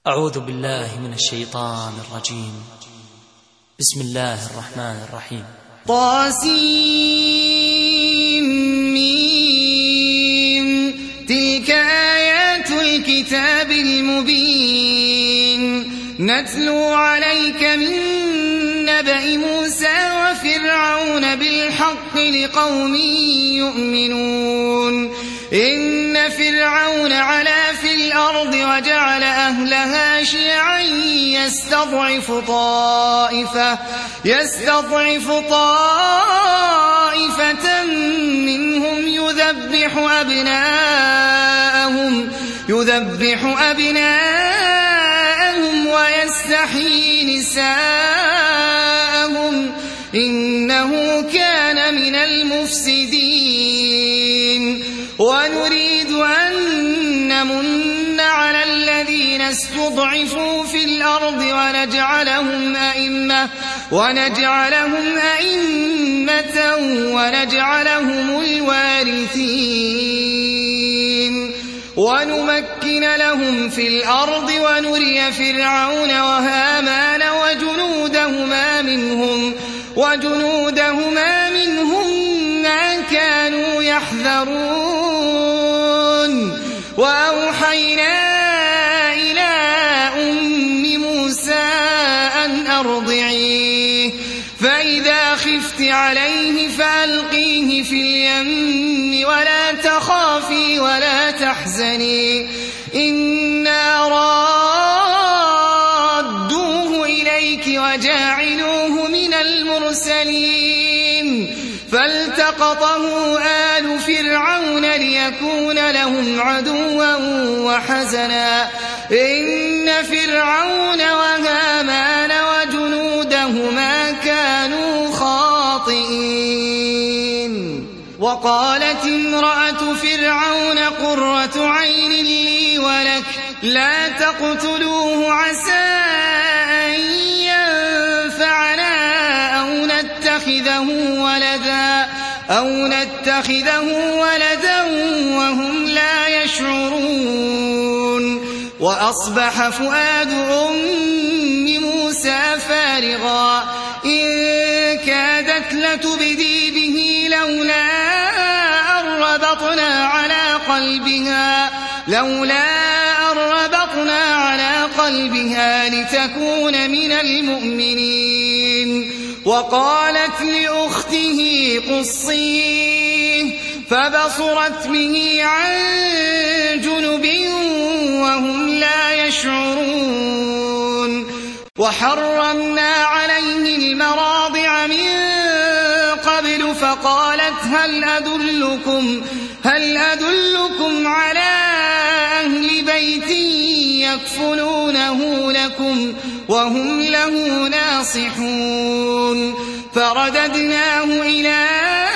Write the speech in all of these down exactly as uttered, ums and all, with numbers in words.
أعوذ بالله من الشيطان الرجيم. بسم الله الرحمن الرحيم. طاسيم تلك آيات الكتاب المبين نتلو عليك من نبأ موسى وفرعون بالحق لقوم يؤمنون. إن فرعون علا في الأرض وجعل أهلها شيعا يستضعف طائفة, يستضعف طائفة منهم يذبح أبناءهم, يذبح أبناءهم ويستحيي نساءهم إنه كان من المفسدين. ونريد أن نمن على الذين استضعفوا في الأرض ونجعلهم أئمة, ونجعلهم أئمة ونجعلهم الوارثين ونمكن لهم في الأرض ونري فرعون وهامان وجنودهما منهم, وجنودهما منهم ما كانوا يحذرون. وأوحينا إلى أم موسى أن أرضعيه فإذا خفت عليه فألقيه في اليم ولا تخافي ولا تحزني إنا رادوه إليك وجاعلوه من المرسلين. فالتقطه آل فرعون ليكون لهم عدوا وحزنا إن فرعون وهامان وجنودهما كانوا خاطئين. وقالت امرأة فرعون قرة عين لي ولك لا تقتلوه عسى أن ينفعنا أو نتخذه ولدا أو نتخذه ولدا وهم لا يشعرون. وأصبح فؤاد أم موسى فارغا إن كادت لتبدي به لولا أن ربطنا على قلبها لولا أن ربطنا على قلبها لتكون من المؤمنين. وقالت لأخته قصيه فبصرت به عن جنب وهم لا يشعرون. وحرمنا عليه المراضع من قبل فقالت هل أدلكم, هل أدلكم على أهل بيت يكفلونه لكم وهم له ناصحون. فرددناه إلى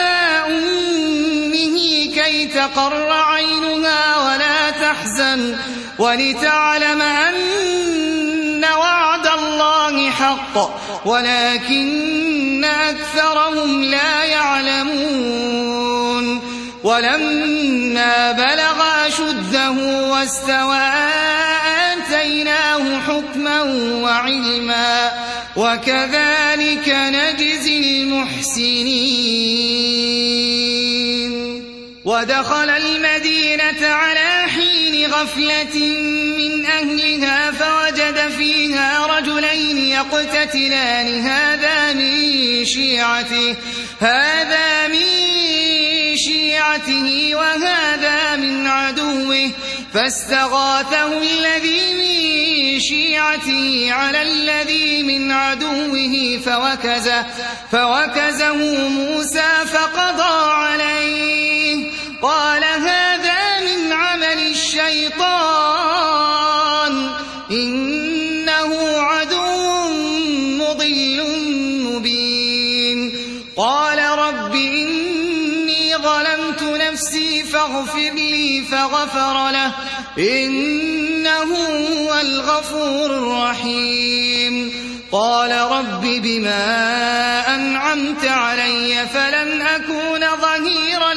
أمه كي تقر عينها ولا تحزن ولتعلم أن وعد الله حق ولكن أكثرهم لا يعلمون. ولما بلغ أشده واستوى آتيناه حكما وعلما وكذلك نجزي المحسنين. ودخل المدينة على حين غفلة من أهلها فوجد فيها رجلين يقتتلان هذا من شيعته هذا من شيعته وهذا من عدوه فاستغاثه الذي من شيعته على الذي من عدوه فوكزه, فوكزه موسى فقضى عليه قال هذا من عمل الشيطان إنه عدو مضل مبين. قال رب إني ظلمت نفسي فاغفر لي فغفر له إنه هو الغفور الرحيم. قال رب بما أنعمت علي فلن أكون ظهيرا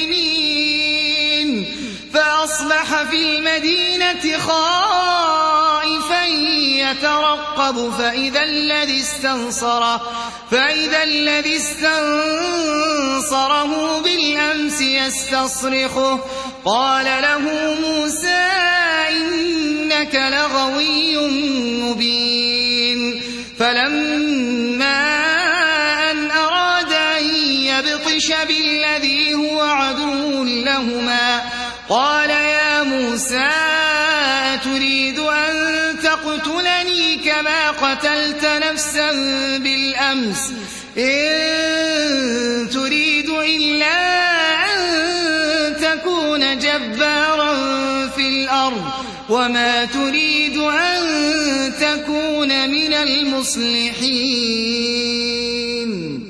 للمجرمين. فأصبح في المدينة خائفا يترقب فإذا الذي استنصره فإذا الذي استنصره بالأمس يستصرخه قال له موسى إنك لغوي مبين فلما أن أراد أن يبطش بالذي هو عدو لهما قال يا موسى أتريد أن تقتلني كما قتلت نفسا بالأمس إن تريد إلا أن تكون جبارا في الأرض وما تريد أن تكون من المصلحين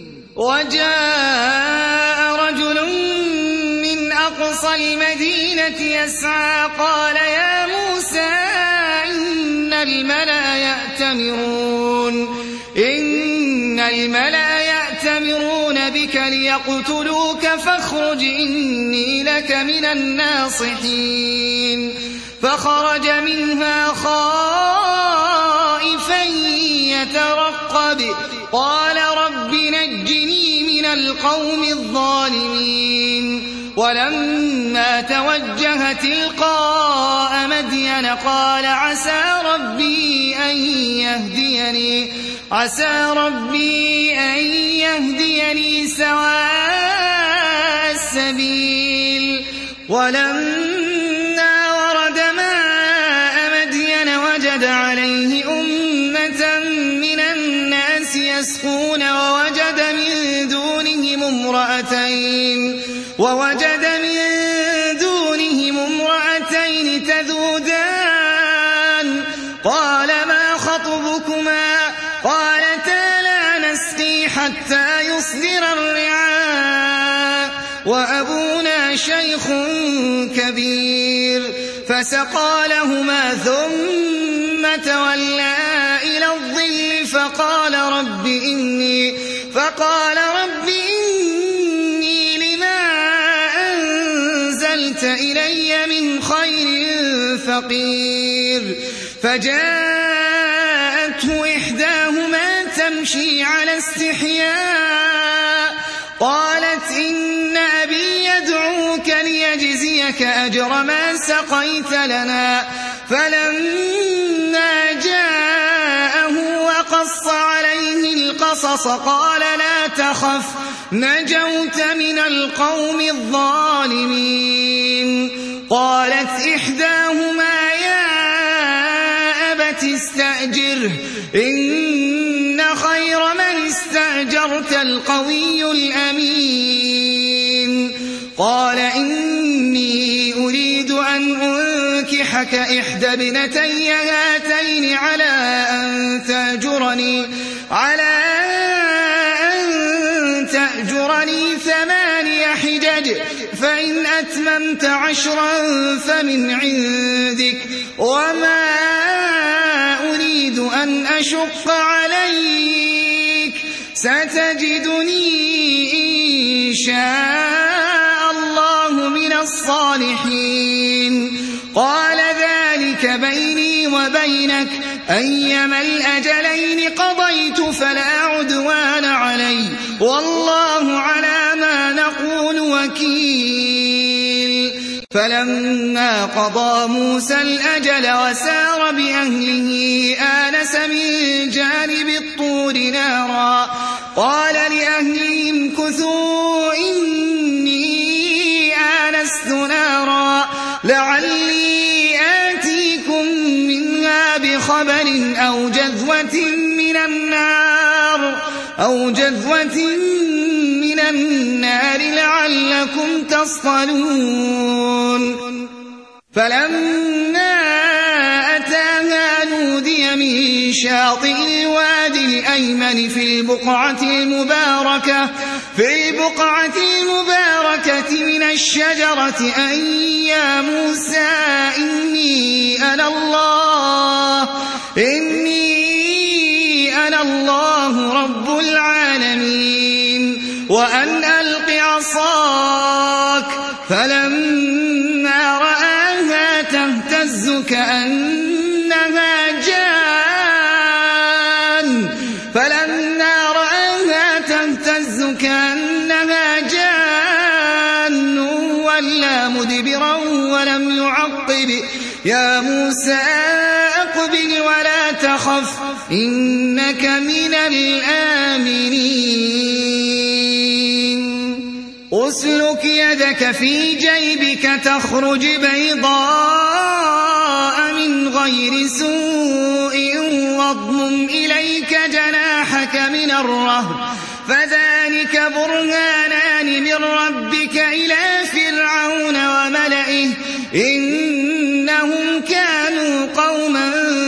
وجاء رجل من أقصى المدينة يسعى قال يا موسى إن الملأ يأتمرون إن الملأ يأتمرون بك ليقتلوك فاخرج إني لك من الناصحين فخرج منها خائفا يترقب قال رب نجني من القوم الظالمين ولما توجه تلقاء مدين قال عسى ربي أن يهديني عسى ربي أن يهديني سواء السبيل ولما ورد ماء مدين وجد عليه أمة من الناس يسقون ووجد من دونهم امرأتين ووجد من دونهم امرأتين تذودان قال ما خطبكما قالتا لا نسقي حتى يصدر الرعاء وأبونا شيخ كبير فسقى لهما ثم تولى إلى الظل فقال رب إني فقال رب إني لما أنزلت إلي من خير فقير فجاءته إحداهما تمشي على استحياء قالت إن أبي يدعوك ليجزيك أجر ما سقيت لنا فلما جاءه وقص عليه القصص قال لا تخف نجوت من القوم الظالمين قالت إحداهما يا أبت استأجره إن خير من استأجرت القوي الأمين قال إني أريد أن أنكحك إحدى ابنتي هاتين على أن تأجرني على أن تأجرني ثماني حجج فإن أتممت عشرا فمن عندك وما أريد أن أشق عليك ستجدني إن شاء الله من الصالحين قال ذلك بيني وبينك أيما الأجلين قضيت فلا عدوان علي والله على ما نقول وكيل فلما قضى موسى الأجل وسار بأهله آنس من جانب الطور نارا قال لأهلهم كثوا إني آنست نارا لعلي آتيكم منها بخبر أو جذوة من النار أو جذوة من النار لعلكم تصطلون فلما أتاها نودي من شاطئ الوادي الأيمن في البقعة المباركة في البقعة المباركة من الشجرة أن يا موسى إني أنا الله إني أنا الله رب العالمين وأن ألق عصاك فلما رآها تهتز كأنها جان يا موسى أقبل ولا تخف إنك من الآمنين أسلك يدك في جيبك تخرج بيضاء من غير سوء واضمم إليك جناحك من الرهب فذلك برهانان من ربك إلى فرعون وملئه إنهم كانوا قوما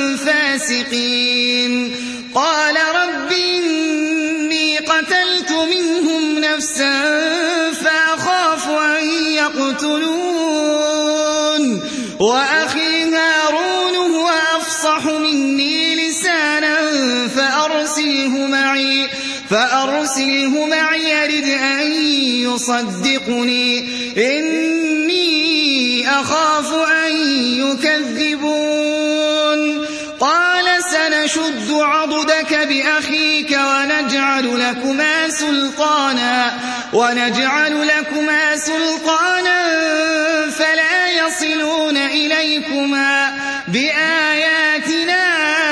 فاسقين قال رب إني قتلت منهم نفسا فأخاف أن يقتلون وأخي هارون هو أفصح مني لسانا فأرسله معي فأرسله معي يرد أن يصدقني إني أخاف أن يكذبون قال سنشد عضدك بأخيك ونجعل لكما سلطانا ونجعل لكما سلطانا فلا يصلون إليكما بآياتنا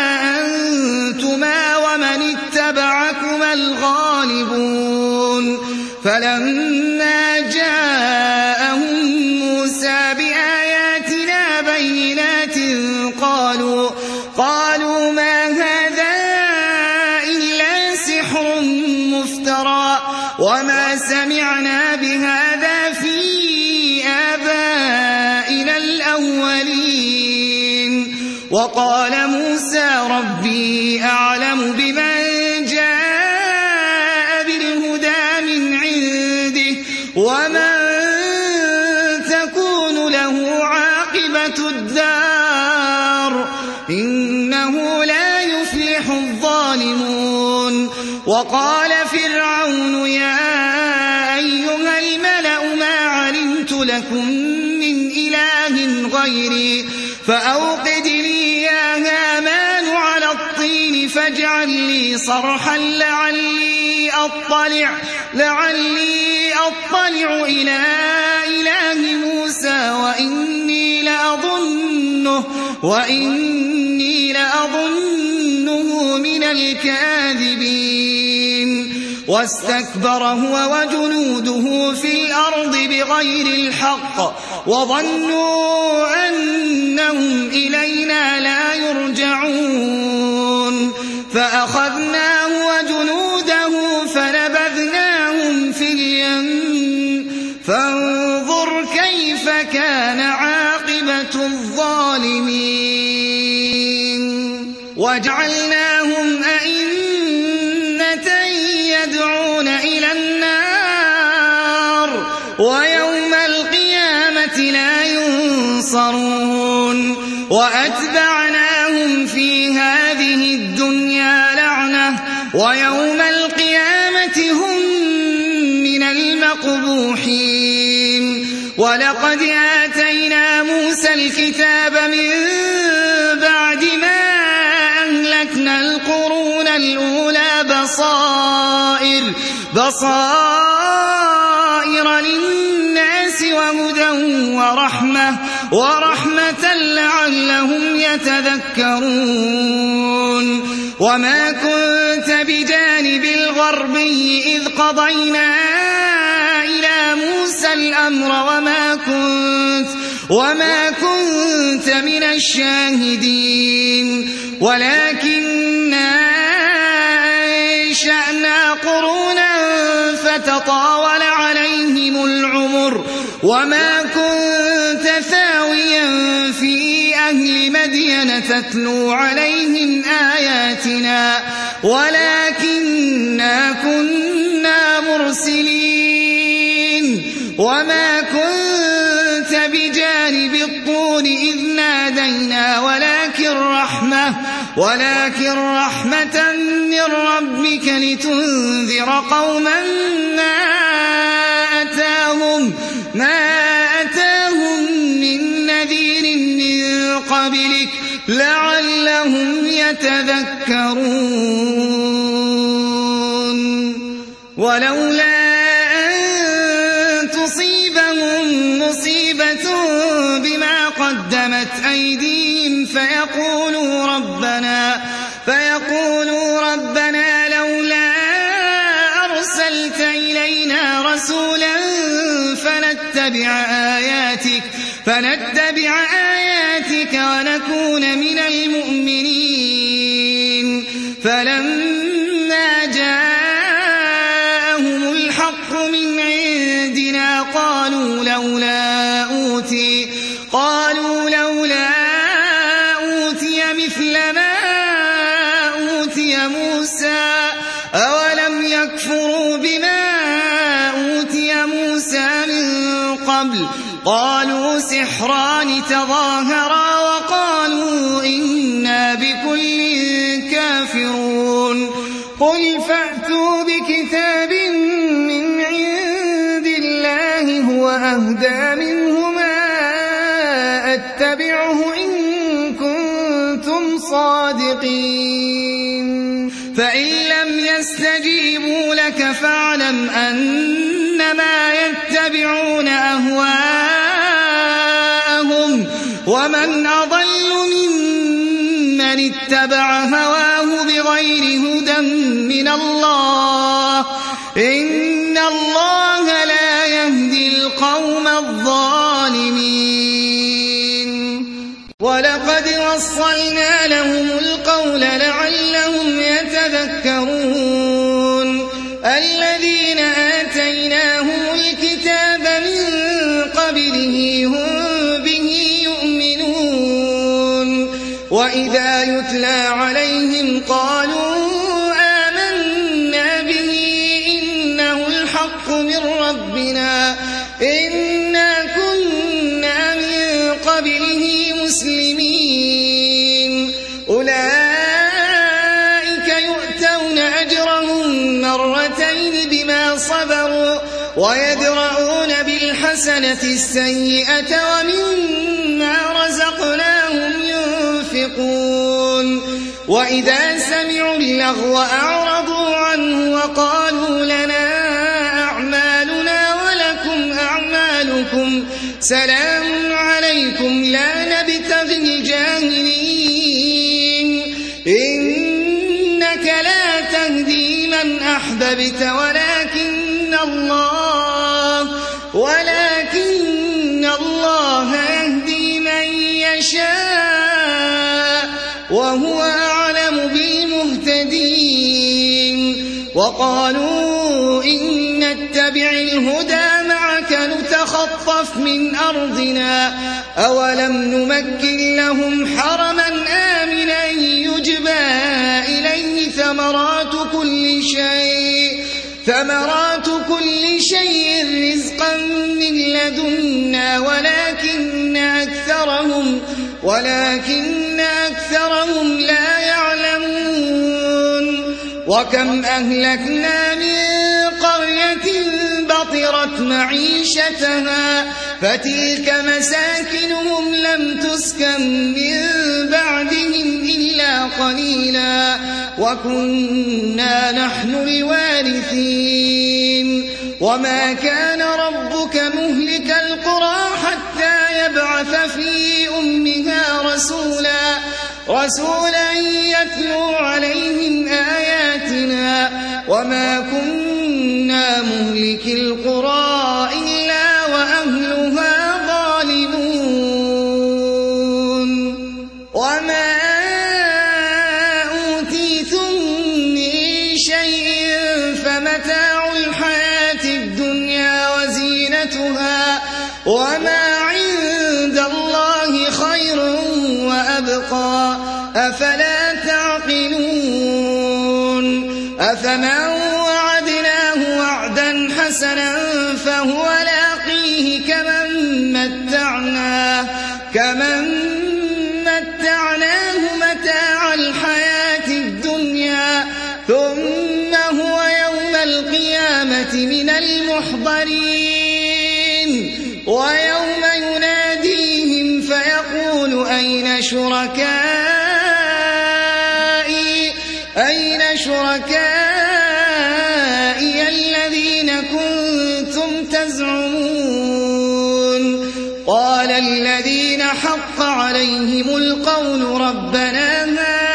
أنتما ومن اتبعكما الغالبون فلما جاءهم موسى بآياتنا بينات قالوا قالوا ما هذا إلا سحر مفترى وما سمعنا بهذا في آبائنا الأولين وقال موسى ربي أعلم بمن جاء بالهدى من عنده ومن تكون له عاقبة الدار إنه لا يفلح الظالمون وقال فرعون يا أيها الملأ ما علمت لكم من إله غيري فأوقد لي يا هامان على الطين فاجعل لي صرحا لعلي أطلع لعلي أطلع إلى إله موسى وإني لأظنه وإني لأظنه من الكاذبين واستكبر هو وجنوده في الأرض بغير الحق وظنوا أنهم إلينا لا يرجعون فأخذناه وجنوده فنبذناهم في اليم فانظر كيف كان عاقبة الظالمين وجعلناهم أئمة يدعون إلى النار ويوم القيامة لا ينصرون وأتبعناهم في هذه الدنيا لعنة ويوم القيامة هم من المقبوحين ولقد آتينا موسى الكتاب من بعد ما أهلكنا القرون الأولى بصائر بصائر للناس وهدى ورحمة ورحمة لعلهم يتذكرون وما كنت بجانب الغربي إذ قضينا إلى موسى الأمر وما كنت وما كنت من الشاهدين ولكننا أنشأنا قرونا فتطاول عليهم العمر وما كنت ثاويا في أهل مدين تتلو عليهم آياتنا ولكننا كنا مرسلين وما كنت بجانب الطور إذ نادينا ولكن رحمة ولكن رحمة من ربك لتنذر قوما ما أتاهم ما أتاهم من نذير من قبلك لعلهم يتذكرون ولولا أن تصيبهم مصيبة بما قدمت أيديهم فيقولوا ربنا فيقولوا ربنا لولا أرسلت إلينا رسولا فنتبع آياتك فنتبع آياتك ونكون من المؤمنين فلما جاءهم الحق من عندنا قالوا لولا أوتي قالوا لولا أوتي مثل ما أوتي موسى أولم يكفروا بما أوتي موسى من قبل قالوا سحران تظاهرا وقالوا إنا بكل كافرون قل فأتوا بكتاب من عند الله هو أهدى منهما أتبعه إن كنتم صادقين فإن لم يستجيبوا لك فاعلم أنما يتبعون أهواءهم ومن أضل ممن اتبع هواه بغير هدى من الله إن الله لا يهدي القوم الظالمين ولقد وصلنا لهم القول لعلهم يتذكرون الذين آتيناهم الكتاب من قبله هم به يؤمنون وإذا يتلى عليهم قالوا آمنا به إنه الحق من ربنا إنا كنا من قبله مسلمين أولئك يؤتون أجرهم مرتين بما صبروا ويدرؤون بالحسنة السيئة ومما رزقناهم ينفقون وإذا سمعوا اللغو أعرضوا عنه وقالوا لنا أعمالنا ولكم أعمالكم سلام عليكم لا نبتغي الجاهلين إنك لا تهدي من أحببت ولكن الله ولكن الله يهدي من يشاء وهو أعلم بالمهتدين وقالوا إن نتبع الهدى معك نتخطف من أرضنا أولم نمكن لهم حرما آمنا يجبى إليه ثمرات كل شيء ثمرات كل شيء رزقا من لدنا ولكن أكثرهم ولكن أكثرهم لا يعلمون وكم أهلكنا من قرية بطرت معيشتها فتلك مساكنهم لم تسكن من بعدهم إلا قليلا وكنا نحن الوارثين وما كان ربك مهلك القرى حتى يبعث في أمها رسولا رسولا يتلو عليهم آياتنا وما كنا مهلك القرى إلا وأهلها ظالمون وما أوتيتم من شيء فمتاع الحياة الدنيا وزينتها وما عند الله خير وأبقى أفلا تعقلون أفمن وعدناه وعدا حسنا فهو لاقيه كمن متعناه كمن متعناه متاع الحياة الدنيا ثم هو يوم القيامة من المحضرين ويوم يناديهم فيقول أين شركائي أين شركائي الذين كنتم تزعمون قال الذين حق عليهم عليهم القول ربنا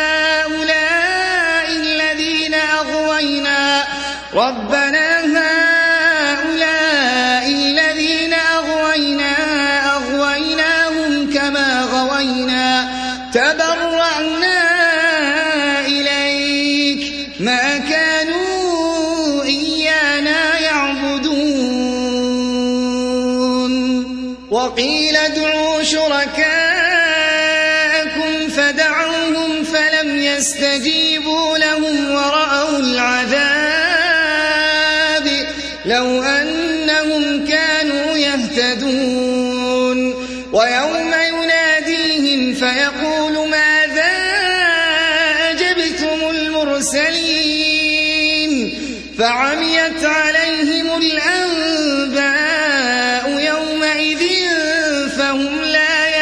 هؤلاء الذين أغوينا ربنا هؤلاء الذين أغوينا أغويناهم كما غوينا تبرأنا إليك ما كانوا إيانا يعبدون وقيل ادعوا شركاءكم فدعوهم فلم يستجيبوا لهم ورأوا العذاب لو أنهم كانوا يهتدون ويوم يناديهم فيقول ماذا أجبتم المرسلين فعميت عليهم الأنباء يومئذ فهم لا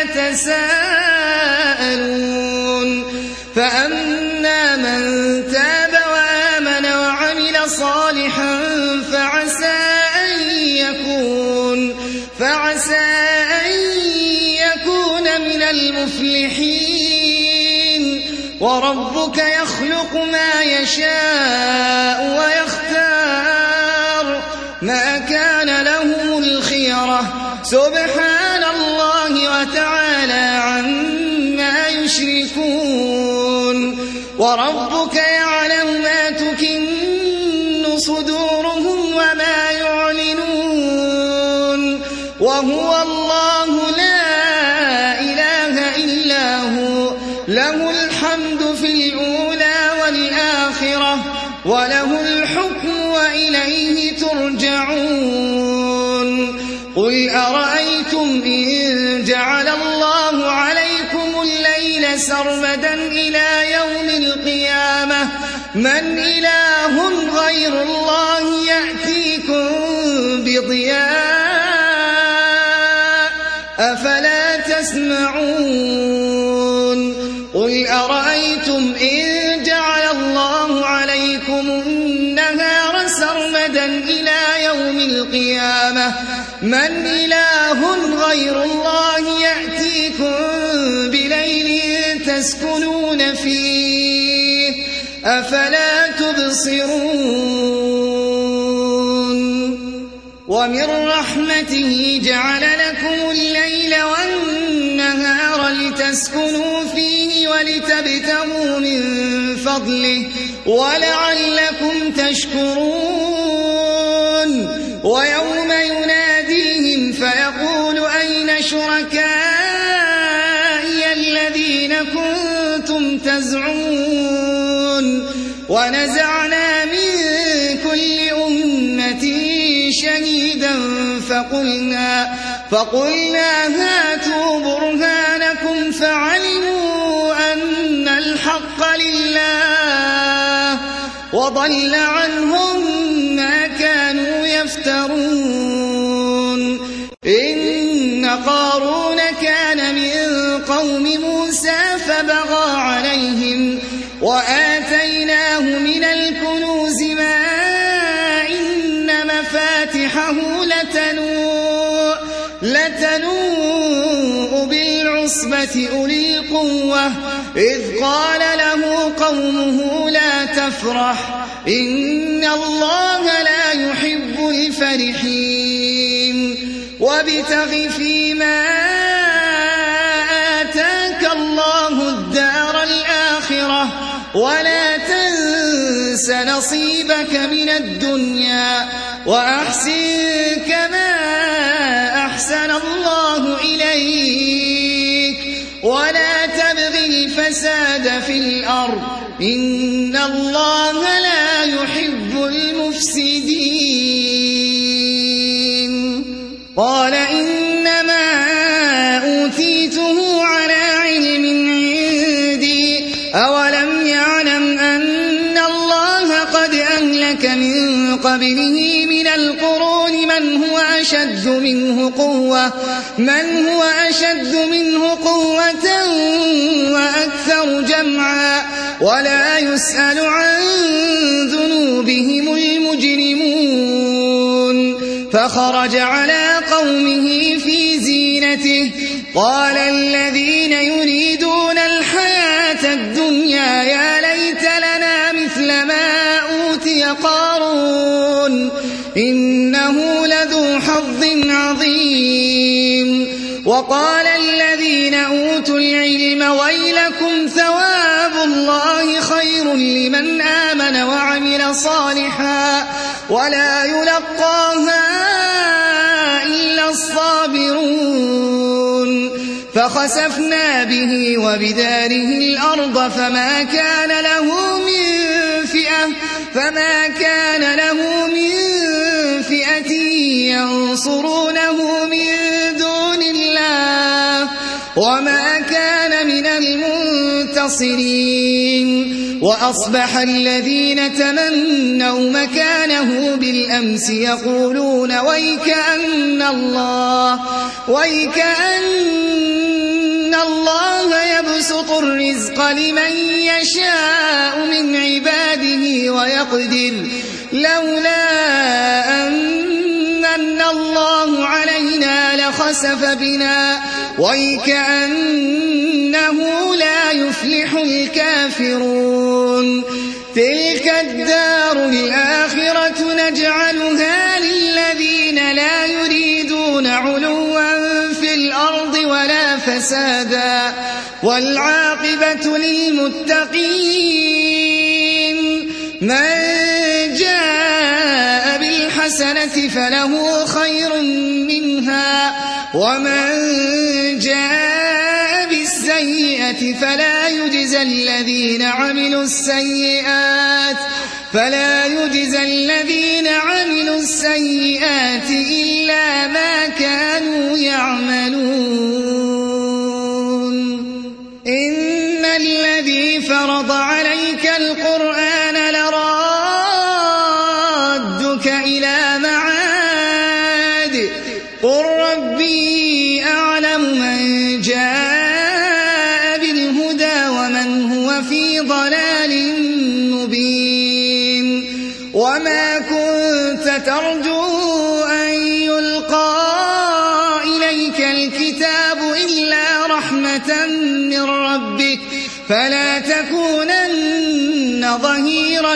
يتساءلون فأما من تاب وآمن وعمل صالحا فعسى أن يكون فعسى أن يكون من المفلحين وربك يخلق ما يشاء ويختار ما كان لهم الخيرة سبحان الله وتعالى عما يشركون وربك يعلم ما تكن صدورهم وما يعلنون وهو الله لا إله إلا هو له الحمد في الأولى والآخرة وله الحكم وإليه ترجعون قل أرأيتم إن جعل الله عليكم الليل سرمدا إلى يوم القيامة من إله غير الله يأتيكم بضياء أفلا تسمعون قل أرأيتم إن جعل الله عليكم النهار سرمدا إلى يوم القيامة من إله غير الله يأتيكم بليل تسكنون فيه أفلا تبصرون ومن رحمته جعل لكم الليل والنهار لتسكنوا فيه ولتبتغوا من فضله ولعلكم تشكرون ويوم يناديهم فيقول أين شركائي الذين كنتم تزعمون ونزعنا من كل أمة شهيدا فقلنا, فقلنا هاتوا برهانكم فعلموا أن الحق لله وضل عنهم ما كانوا يفترون إن قارون كان من قوم موسى فبغى عليهم وآتيناه من الكنوز ما إن مفاتحه لتنوء, لتنوء بالعصبة أولي القوة إذ قال له قومه لا تفرح إن الله لا يحب الفرحين وابتغ فيما آتاك الله الدار الآخرة ولا تنس نصيبك من الدنيا وأحسن كما أحسن الله إليك ولا تبغ الفساد في الأرض إن الله لا يحب المفسدين قال إنما أوتيته على علم عندي أولم يعلم أن الله قد أهلك من قبله من القرون من هو أشد منه قوة من هو أشد منه قوة وأكثر جمعا ولا يسأل عن ذنوبهم المجرمون فخرج على قومه في زينته قال الذين يريدون الحياة الدنيا يا ليت لنا مثل ما أوتي قارون إنه لذو حظ عظيم وقال الذين أوتوا العلم ويلكم ثواب الله خير لمن آمن وعمل صالحا ولا يلقاها إلا الصابرون فخسفنا به وبداره الأرض فما كان له من فئة فما كان له من فئة ينصرونه من دون الله وما كان من المنتصرين وأصبح الذين تمنوا مكانه بالأمس يقولون ويكأن الله ويكأن الله يبسط الرزق لمن يشاء من عباده ويقدر لولا أن الله علينا لخسف بنا ويكأنه لا يفلح الكافرون تلك الدار الآخرة نجعلها للذين لا يريدون علوا في الأرض ولا فسادا والعاقبة للمتقين من جاء بالحسنة فله خير منها ومن جاء بالسيئة فلا يجزى الذين عملوا السيئات فلا يجزى الذين عملوا السيئات إلا ما كانوا يعملون إن الذي فرض عليك القرآن لرادك إلى معاد قل ربي أعلم من جاء بالهدى ومن هو في ضلال مبين وما كنت ترجو أن يلقى إليك الكتاب إلا رحمة من ربك فلا تكونن ظهيرا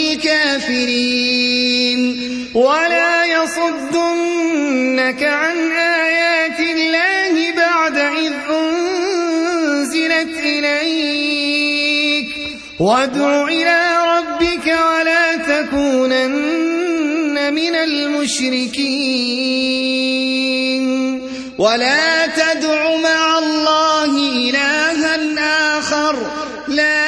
للكافرين ولا يصدنك عن آيات الله بعد إذ أنزلت إليك وادع إلى ربك ولا تكونن من المشركين ولا تدع مع الله إلها آخر لا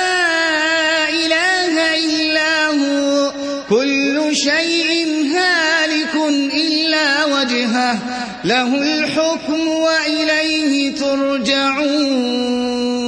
إله إلا هو كل شيء هالك إلا وجهه له الحكم وإليه ترجعون